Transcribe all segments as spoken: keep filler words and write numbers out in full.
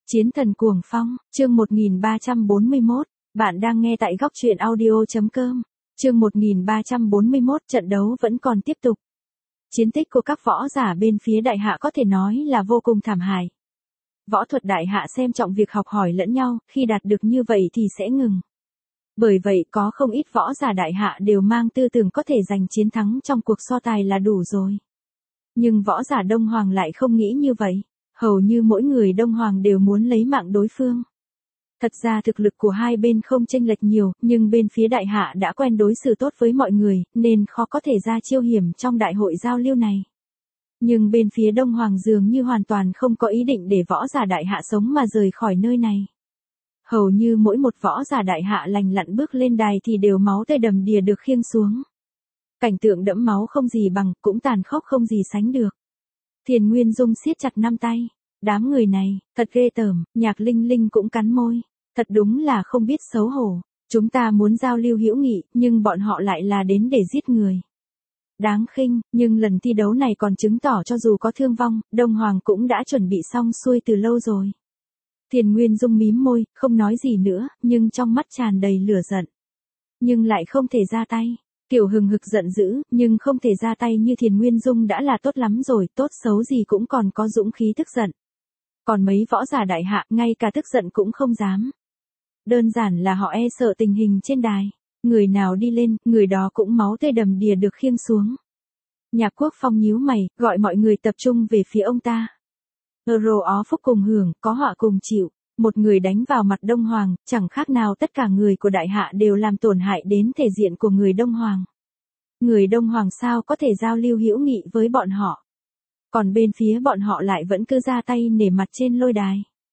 Chiến thần cuồng phong, chương một nghìn ba trăm bốn mươi mốt, bạn đang nghe tại góc truyện audio.com, chương một nghìn ba trăm bốn mươi mốt, trận đấu vẫn còn tiếp tục. Chiến tích của các võ giả bên phía đại hạ có thể nói là vô cùng thảm hại. Võ thuật đại hạ xem trọng việc học hỏi lẫn nhau, khi đạt được như vậy thì sẽ ngừng. Bởi vậy có không ít võ giả đại hạ đều mang tư tưởng có thể giành chiến thắng trong cuộc so tài là đủ rồi. Nhưng võ giả Đông Hoàng lại không nghĩ như vậy. Hầu như mỗi người Đông Hoàng đều muốn lấy mạng đối phương. Thật ra thực lực của hai bên không chênh lệch nhiều, nhưng bên phía đại hạ đã quen đối xử tốt với mọi người, nên khó có thể ra chiêu hiểm trong đại hội giao lưu này. Nhưng bên phía Đông Hoàng dường như hoàn toàn không có ý định để võ giả đại hạ sống mà rời khỏi nơi này. Hầu như mỗi một võ giả đại hạ lành lặn bước lên đài thì đều máu tươi đầm đìa được khiêng xuống. Cảnh tượng đẫm máu không gì bằng, cũng tàn khốc không gì sánh được. Thiền Nguyên Dung siết chặt năm tay. Đám người này, thật ghê tởm, Nhạc Linh Linh cũng cắn môi. Thật đúng là không biết xấu hổ. Chúng ta muốn giao lưu hữu nghị, nhưng bọn họ lại là đến để giết người. Đáng khinh, nhưng lần thi đấu này còn chứng tỏ cho dù có thương vong, Đông Hoàng cũng đã chuẩn bị xong xuôi từ lâu rồi. Thiền Nguyên Dung mím môi, không nói gì nữa, nhưng trong mắt tràn đầy lửa giận. Nhưng lại không thể ra tay. Kiểu hừng hực giận dữ, nhưng không thể ra tay như Thiền Nguyên Dung đã là tốt lắm rồi, tốt xấu gì cũng còn có dũng khí tức giận. Còn mấy võ giả đại hạ, ngay cả tức giận cũng không dám. Đơn giản là họ e sợ tình hình trên đài. Người nào đi lên, người đó cũng máu tươi đầm đìa được khiêng xuống. Nhạc Quốc Phong nhíu mày, gọi mọi người tập trung về phía ông ta. Euro ó phúc cùng hưởng, có họa cùng chịu. Một người đánh vào mặt Đông Hoàng, chẳng khác nào tất cả người của đại hạ đều làm tổn hại đến thể diện của người Đông Hoàng. Người Đông Hoàng sao có thể giao lưu hữu nghị với bọn họ. Còn bên phía bọn họ lại vẫn cứ ra tay nể mặt trên lôi đài.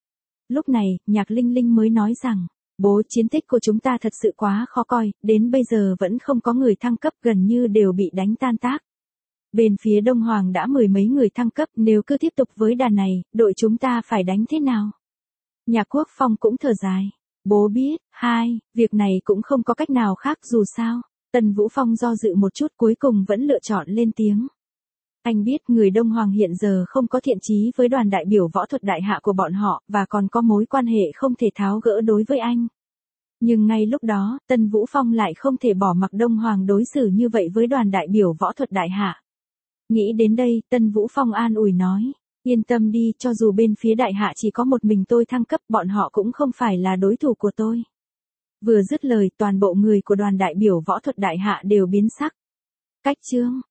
Lúc này, Nhạc Linh Linh mới nói rằng, bố chiến tích của chúng ta thật sự quá khó coi, đến bây giờ vẫn không có người thăng cấp, gần như đều bị đánh tan tác. Bên phía Đông Hoàng đã mười mấy người thăng cấp, nếu cứ tiếp tục với đà này, đội chúng ta phải đánh thế nào? Nhạc Quốc Phong cũng thở dài. Bố biết, hai, việc này cũng không có cách nào khác dù sao. Tần Vũ Phong do dự một chút cuối cùng vẫn lựa chọn lên tiếng. Anh biết người Đông Hoàng hiện giờ không có thiện chí với đoàn đại biểu võ thuật đại hạ của bọn họ, và còn có mối quan hệ không thể tháo gỡ đối với anh. Nhưng ngay lúc đó, Tần Vũ Phong lại không thể bỏ mặc Đông Hoàng đối xử như vậy với đoàn đại biểu võ thuật đại hạ. Nghĩ đến đây, Tần Vũ Phong an ủi nói. Yên tâm đi, cho dù bên phía đại hạ chỉ có một mình tôi thăng cấp, bọn họ cũng không phải là đối thủ của tôi. Vừa dứt lời, toàn bộ người của đoàn đại biểu võ thuật đại hạ đều biến sắc. Cách chương,